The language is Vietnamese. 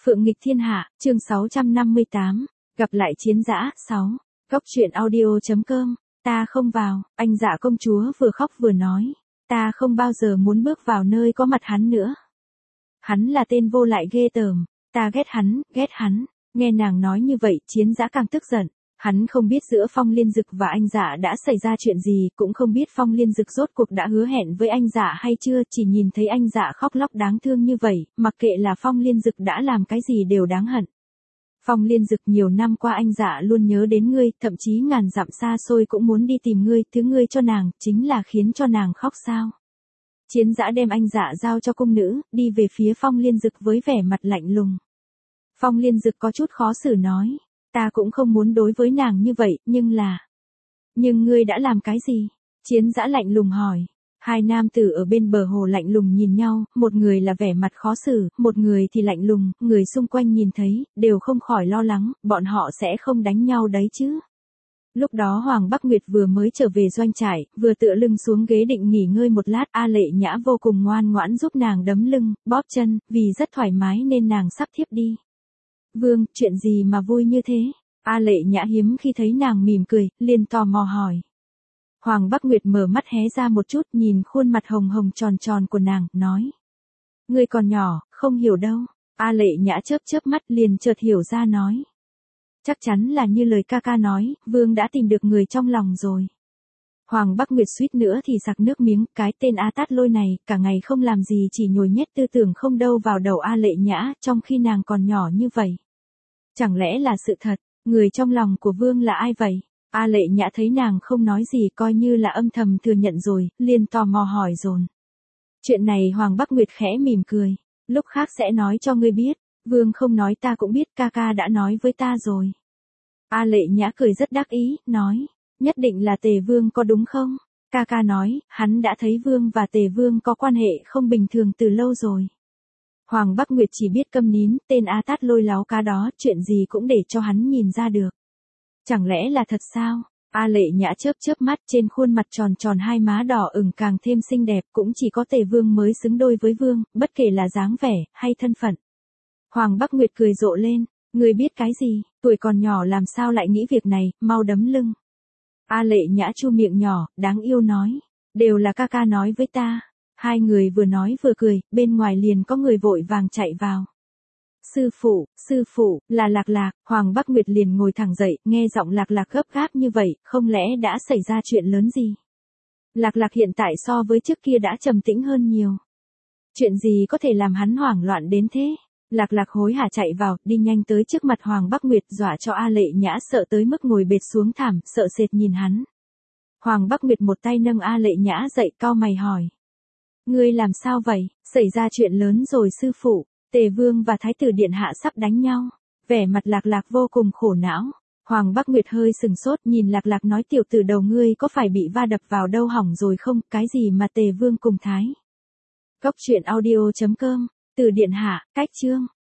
Phượng nghịch thiên hạ, chương 658, gặp lại chiến dã, 6. Góc truyện audio.com, ta không vào, anh Dạ công chúa vừa khóc vừa nói, ta không bao giờ muốn bước vào nơi có mặt hắn nữa. Hắn là tên vô lại ghê tởm, ta ghét hắn, nghe nàng nói như vậy chiến dã càng tức giận. Hắn không biết giữa Phong Liên Dực và anh Dạ đã xảy ra chuyện gì, cũng không biết Phong Liên Dực rốt cuộc đã hứa hẹn với anh Dạ hay chưa, chỉ nhìn thấy anh Dạ khóc lóc đáng thương như vậy, mặc kệ là Phong Liên Dực đã làm cái gì đều đáng hận. Phong Liên Dực, nhiều năm qua anh Dạ luôn nhớ đến ngươi, thậm chí ngàn dặm xa xôi cũng muốn đi tìm ngươi, thứ ngươi cho nàng, chính là khiến cho nàng khóc sao. Chiến dã đem anh Dạ giao cho cung nữ, đi về phía Phong Liên Dực với vẻ mặt lạnh lùng. Phong Liên Dực có chút khó xử nói. Ta cũng không muốn đối với nàng như vậy, nhưng ngươi đã làm cái gì? Chiến dã lạnh lùng hỏi. Hai nam tử ở bên bờ hồ lạnh lùng nhìn nhau, một người là vẻ mặt khó xử, một người thì lạnh lùng, người xung quanh nhìn thấy, đều không khỏi lo lắng, bọn họ sẽ không đánh nhau đấy chứ. Lúc đó Hoàng Bắc Nguyệt vừa mới trở về doanh trại, vừa tựa lưng xuống ghế định nghỉ ngơi một lát, A Lệ Nhã vô cùng ngoan ngoãn giúp nàng đấm lưng, bóp chân, vì rất thoải mái nên nàng sắp thiếp đi. Vương, chuyện gì mà vui như thế? A Lệ Nhã hiếm khi thấy nàng mỉm cười, liền tò mò hỏi. Hoàng Bắc Nguyệt mở mắt hé ra một chút, nhìn khuôn mặt hồng hồng tròn tròn của nàng, nói. Ngươi còn nhỏ, không hiểu đâu. A Lệ Nhã chớp chớp mắt liền chợt hiểu ra nói. Chắc chắn là như lời ca ca nói, Vương đã tìm được người trong lòng rồi. Hoàng Bắc Nguyệt suýt nữa thì sặc nước miếng, cái tên A Tát Lôi này, cả ngày không làm gì chỉ nhồi nhét tư tưởng không đâu vào đầu A Lệ Nhã, trong khi nàng còn nhỏ như vậy. Chẳng lẽ là sự thật, người trong lòng của Vương là ai vậy? A Lệ Nhã thấy nàng không nói gì coi như là âm thầm thừa nhận rồi, liền tò mò hỏi dồn. Chuyện này Hoàng Bắc Nguyệt khẽ mỉm cười, lúc khác sẽ nói cho ngươi biết, Vương không nói ta cũng biết, ca ca đã nói với ta rồi. A Lệ Nhã cười rất đắc ý, nói, nhất định là Tề Vương có đúng không? Ca ca nói, hắn đã thấy Vương và Tề Vương có quan hệ không bình thường từ lâu rồi. Hoàng Bắc Nguyệt chỉ biết câm nín, tên A Tát Lôi láo cá đó, chuyện gì cũng để cho hắn nhìn ra được. Chẳng lẽ là thật sao? A Lệ Nhã chớp chớp mắt, trên khuôn mặt tròn tròn hai má đỏ ửng càng thêm xinh đẹp, cũng chỉ có Tề Vương mới xứng đôi với Vương, bất kể là dáng vẻ, hay thân phận. Hoàng Bắc Nguyệt cười rộ lên, ngươi biết cái gì, tuổi còn nhỏ làm sao lại nghĩ việc này, mau đấm lưng. A Lệ Nhã chu miệng nhỏ, đáng yêu nói, đều là ca ca nói với ta. Hai người vừa nói vừa cười, bên ngoài liền có người vội vàng chạy vào. Sư phụ, là Lạc Lạc. Hoàng Bắc Nguyệt liền ngồi thẳng dậy, nghe giọng Lạc Lạc gấp gáp như vậy, không lẽ đã xảy ra chuyện lớn gì? Lạc Lạc hiện tại so với trước kia đã trầm tĩnh hơn nhiều. Chuyện gì có thể làm hắn hoảng loạn đến thế? Lạc Lạc hối hả chạy vào, đi nhanh tới trước mặt Hoàng Bắc Nguyệt, dọa cho A Lệ Nhã sợ tới mức ngồi bệt xuống thảm, sợ sệt nhìn hắn. Hoàng Bắc Nguyệt một tay nâng A Lệ Nhã dậy, cau mày hỏi. Ngươi làm sao vậy? Xảy ra chuyện lớn rồi sư phụ. Tề Vương và Thái tử Điện Hạ sắp đánh nhau. Vẻ mặt Lạc Lạc vô cùng khổ não. Hoàng Bắc Nguyệt hơi sừng sốt, nhìn Lạc Lạc nói, tiểu tử đầu ngươi có phải bị va đập vào đâu hỏng rồi không? Cái gì mà Tề Vương cùng Thái? Góc truyện audio.com, từ Điện Hạ, cách chương.